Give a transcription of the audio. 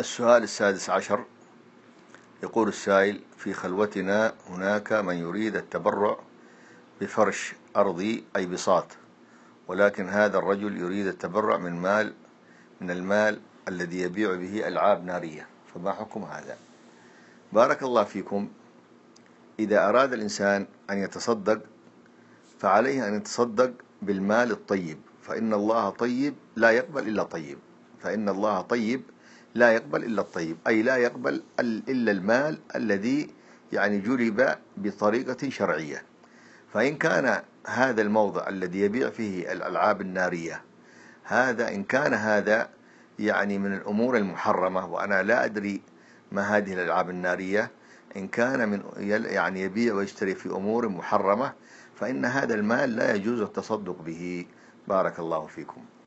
السؤال السادس عشر، يقول السائل: في خلوتنا هناك من يريد التبرع بفرش أرضي أي بساط، ولكن هذا الرجل يريد التبرع من المال الذي يبيع به ألعاب نارية، فما حكم هذا؟ بارك الله فيكم. إذا أراد الإنسان أن يتصدق فعليه أن يتصدق بالمال الطيب، فإن الله طيب لا يقبل إلا طيب، فإن الله طيب لا يقبل إلا الطيب، أي لا يقبل إلا المال الذي جلب بطريقة شرعية. فإن كان هذا الموضع الذي يبيع فيه الألعاب النارية إن كان هذا من الأمور المحرمة، وأنا لا أدري ما هذه الألعاب النارية، إن كان من يبيع ويشتري في أمور محرمة، فإن هذا المال لا يجوز التصدق به. بارك الله فيكم.